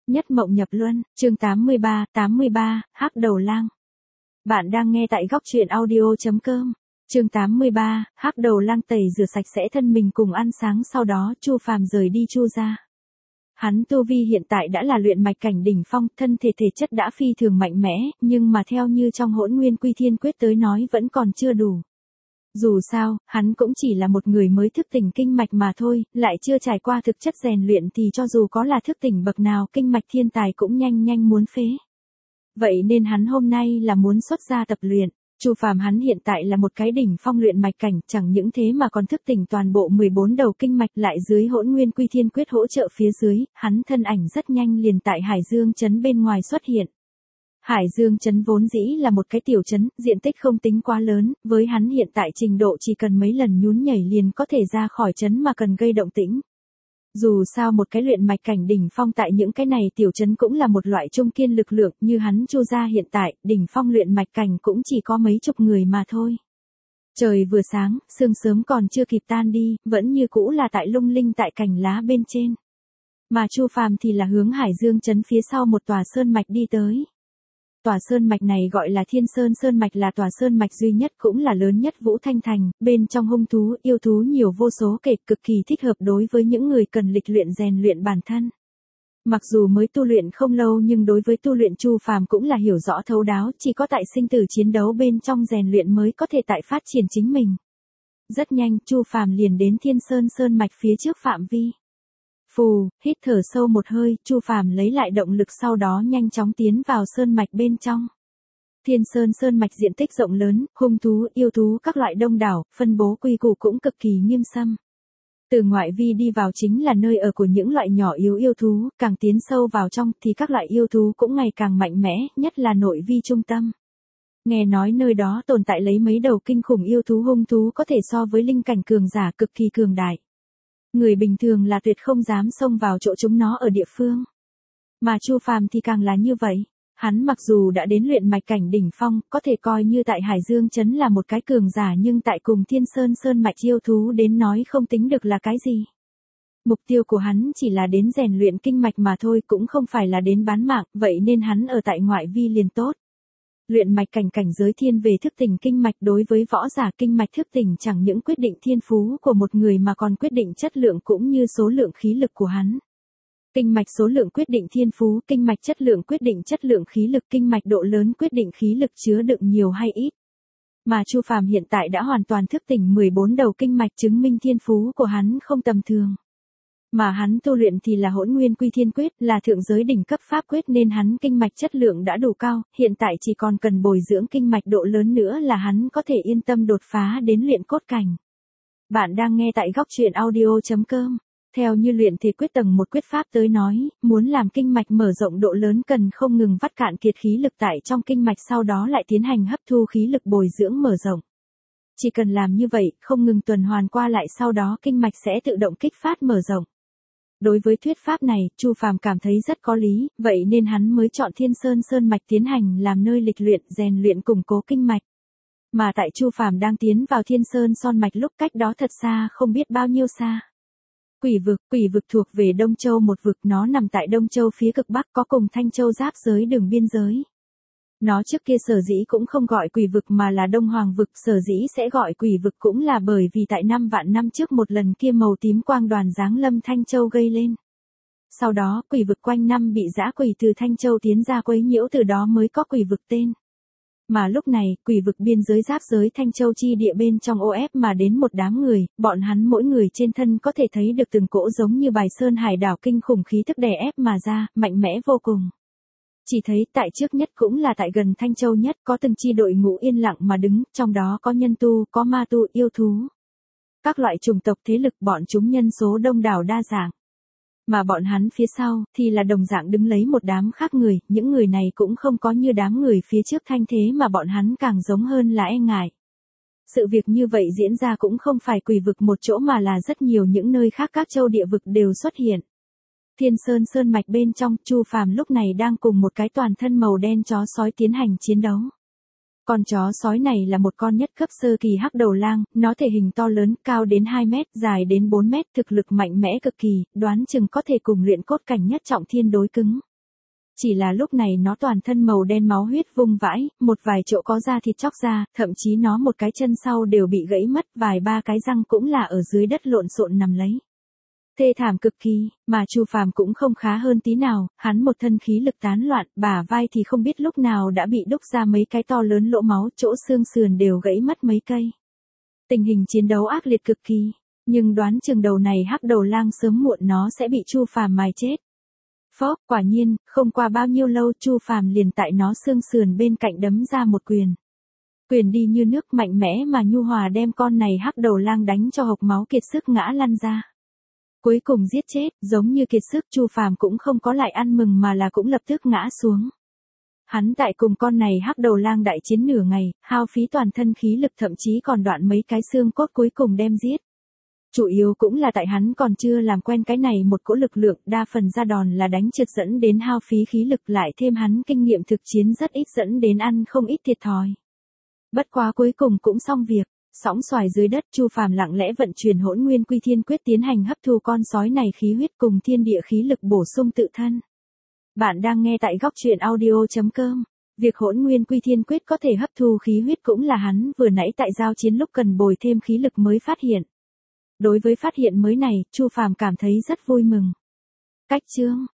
Nhất mộng nhập luân, chương 83, Hắc đầu lang. Bạn đang nghe tại góc truyện audio.com. Chương 83, Hắc đầu lang tẩy rửa sạch sẽ thân mình cùng ăn sáng, sau đó Chu Phàm rời đi Chu gia. Hắn tu vi hiện tại đã là luyện mạch cảnh đỉnh phong, thân thể thể chất đã phi thường mạnh mẽ, nhưng mà theo như trong Hỗn Nguyên Quy Thiên Quyết tới nói vẫn còn chưa đủ. Dù sao, hắn cũng chỉ là một người mới thức tỉnh kinh mạch mà thôi, lại chưa trải qua thực chất rèn luyện thì cho dù có là thức tỉnh bậc nào, kinh mạch thiên tài cũng nhanh muốn phế. Vậy nên hắn hôm nay là muốn xuất ra tập luyện. Chu Phàm hắn hiện tại là một cái đỉnh phong luyện mạch cảnh, chẳng những thế mà còn thức tỉnh toàn bộ 14 đầu kinh mạch, lại dưới Hỗn Nguyên Quy Thiên Quyết hỗ trợ phía dưới, hắn thân ảnh rất nhanh liền tại Hải Dương trấn bên ngoài xuất hiện. Hải Dương trấn vốn dĩ là một cái tiểu trấn, diện tích không tính quá lớn, với hắn hiện tại trình độ chỉ cần mấy lần nhún nhảy liền có thể ra khỏi trấn mà cần gây động tĩnh. Dù sao một cái luyện mạch cảnh đỉnh phong tại những cái này tiểu trấn cũng là một loại trung kiên lực lượng, như hắn Chu gia hiện tại, đỉnh phong luyện mạch cảnh cũng chỉ có mấy chục người mà thôi. Trời vừa sáng, sương sớm còn chưa kịp tan đi, vẫn như cũ là tại lung linh tại cành lá bên trên. Mà Chu Phàm thì là hướng Hải Dương trấn phía sau một tòa sơn mạch đi tới. Tòa sơn mạch này gọi là Thiên Sơn Sơn Mạch, là tòa sơn mạch duy nhất cũng là lớn nhất Vũ Thanh Thành, bên trong hung thú, yêu thú nhiều vô số kể, cực kỳ thích hợp đối với những người cần lịch luyện rèn luyện bản thân. Mặc dù mới tu luyện không lâu nhưng đối với tu luyện Chu Phàm cũng là hiểu rõ thấu đáo, chỉ có tại sinh tử chiến đấu bên trong rèn luyện mới có thể tại phát triển chính mình. Rất nhanh, Chu Phàm liền đến Thiên Sơn Sơn Mạch phía trước phạm vi. Phù, hít thở sâu một hơi, Chu Phàm lấy lại động lực, sau đó nhanh chóng tiến vào sơn mạch bên trong. Thiên Sơn Sơn Mạch diện tích rộng lớn, hung thú, yêu thú các loại đông đảo, phân bố quy củ cũng cực kỳ nghiêm xâm. Từ ngoại vi đi vào chính là nơi ở của những loại nhỏ yếu yêu thú, càng tiến sâu vào trong thì các loại yêu thú cũng ngày càng mạnh mẽ, nhất là nội vi trung tâm. Nghe nói nơi đó tồn tại lấy mấy đầu kinh khủng yêu thú, hung thú có thể so với linh cảnh cường giả, cực kỳ cường đại. Người bình thường là tuyệt không dám xông vào chỗ chúng nó ở địa phương. Mà Chu Phàm thì càng là như vậy. Hắn mặc dù đã đến luyện mạch cảnh đỉnh phong, có thể coi như tại Hải Dương trấn là một cái cường giả, nhưng tại cùng Thiên Sơn Sơn Mạch yêu thú đến nói không tính được là cái gì. Mục tiêu của hắn chỉ là đến rèn luyện kinh mạch mà thôi, cũng không phải là đến bán mạng, vậy nên hắn ở tại ngoại vi liền tốt. Luyện mạch cảnh cảnh giới thiên về thức tỉnh kinh mạch, đối với võ giả kinh mạch thức tỉnh chẳng những quyết định thiên phú của một người mà còn quyết định chất lượng cũng như số lượng khí lực của hắn. Kinh mạch số lượng quyết định thiên phú, kinh mạch chất lượng quyết định chất lượng khí lực, kinh mạch độ lớn quyết định khí lực chứa đựng nhiều hay ít. Mà Chu Phàm hiện tại đã hoàn toàn thức tỉnh 14 đầu kinh mạch, chứng minh thiên phú của hắn không tầm thường. Mà hắn tu luyện thì là Hỗn Nguyên Quy Thiên Quyết, là thượng giới đỉnh cấp pháp quyết, nên hắn kinh mạch chất lượng đã đủ cao, hiện tại chỉ còn cần bồi dưỡng kinh mạch độ lớn nữa là hắn có thể yên tâm đột phá đến luyện cốt cảnh. Bạn đang nghe tại góc truyện audio.com. Theo như luyện thể quyết tầng 1 quyết pháp tới nói, muốn làm kinh mạch mở rộng độ lớn cần không ngừng vắt cạn kiệt khí lực tại trong kinh mạch, sau đó lại tiến hành hấp thu khí lực bồi dưỡng mở rộng. Chỉ cần làm như vậy, không ngừng tuần hoàn qua lại, sau đó kinh mạch sẽ tự động kích phát mở rộng. Đối với thuyết pháp này, Chu Phàm cảm thấy rất có lý, vậy nên hắn mới chọn Thiên Sơn Sơn Mạch tiến hành làm nơi lịch luyện, rèn luyện củng cố kinh mạch. Mà tại Chu Phàm đang tiến vào Thiên Sơn Son Mạch lúc, cách đó thật xa không biết bao nhiêu xa. Quỷ vực thuộc về Đông Châu một vực, nó nằm tại Đông Châu phía cực bắc, có cùng Thanh Châu giáp giới đường biên giới. Nó trước kia sở dĩ cũng không gọi quỷ vực mà là Đông Hoàng vực, sở dĩ sẽ gọi quỷ vực cũng là bởi vì tại 5 vạn năm trước một lần kia màu tím quang đoàn giáng lâm Thanh Châu gây lên. Sau đó, quỷ vực quanh năm bị dã quỷ từ Thanh Châu tiến ra quấy nhiễu, từ đó mới có quỷ vực tên. Mà lúc này, quỷ vực biên giới giáp giới Thanh Châu chi địa bên trong ô ép mà đến một đám người, bọn hắn mỗi người trên thân có thể thấy được từng cỗ giống như bài sơn hải đảo kinh khủng khí tức đè ép mà ra, mạnh mẽ vô cùng. Chỉ thấy tại trước nhất cũng là tại gần Thanh Châu nhất, có từng chi đội ngũ yên lặng mà đứng, trong đó có nhân tu, có ma tu, yêu thú. Các loại chủng tộc thế lực, bọn chúng nhân số đông đảo đa dạng. Mà bọn hắn phía sau, thì là đồng dạng đứng lấy một đám khác người, những người này cũng không có như đám người phía trước thanh thế mà bọn hắn càng giống hơn là e ngại. Sự việc như vậy diễn ra cũng không phải quỷ vực một chỗ mà là rất nhiều những nơi khác, các châu địa vực đều xuất hiện. Thiên Sơn Sơn Mạch bên trong, Chu Phàm lúc này đang cùng một cái toàn thân màu đen chó sói tiến hành chiến đấu. Con chó sói này là một con nhất cấp sơ kỳ hắc đầu lang, nó thể hình to lớn, cao đến 2 mét, dài đến 4 mét, thực lực mạnh mẽ cực kỳ, đoán chừng có thể cùng luyện cốt cảnh nhất trọng thiên đối cứng. chỉ là lúc này nó toàn thân màu đen máu huyết vung vãi, một vài chỗ có da thịt chóc ra, thậm chí nó một cái chân sau đều bị gãy mất, vài ba cái răng cũng là ở dưới đất lộn xộn nằm lấy. Thê thảm cực kỳ, mà Chu Phàm cũng không khá hơn tí nào, hắn một thân khí lực tán loạn, bả vai thì không biết lúc nào đã bị đúc ra mấy cái to lớn lỗ máu, chỗ xương sườn đều gãy mất mấy cây. Tình hình chiến đấu ác liệt cực kỳ, nhưng đoán chừng đầu này hắc đầu lang sớm muộn nó sẽ bị Chu Phàm mài chết. Phó, quả nhiên, không qua bao nhiêu lâu Chu Phàm liền tại nó xương sườn bên cạnh đấm ra một quyền. Quyền đi như nước mạnh mẽ mà nhu hòa đem con này hắc đầu lang đánh cho hộc máu kiệt sức ngã lăn ra. Cuối cùng giết chết, giống như kiệt sức Chu Phàm cũng không có lại ăn mừng mà là cũng lập tức ngã xuống. Hắn tại cùng con này hắc đầu lang đại chiến nửa ngày, hao phí toàn thân khí lực thậm chí còn đoạn mấy cái xương cốt cuối cùng đem giết. Chủ yếu cũng là tại hắn còn chưa làm quen cái này một cỗ lực lượng, đa phần ra đòn là đánh trượt dẫn đến hao phí khí lực, lại thêm hắn kinh nghiệm thực chiến rất ít dẫn đến ăn không ít thiệt thòi. Bất quá cuối cùng cũng xong việc, sóng xoài dưới đất Chu Phàm lặng lẽ vận chuyển Hỗn Nguyên Quy Thiên Quyết tiến hành hấp thu con sói này khí huyết cùng thiên địa khí lực bổ sung tự thân. Bạn đang nghe tại góc truyện audio.com. Việc Hỗn Nguyên Quy Thiên Quyết có thể hấp thu khí huyết cũng là hắn vừa nãy tại giao chiến lúc cần bồi thêm khí lực mới phát hiện. Đối với phát hiện mới này, Chu Phàm cảm thấy rất vui mừng. Cách chương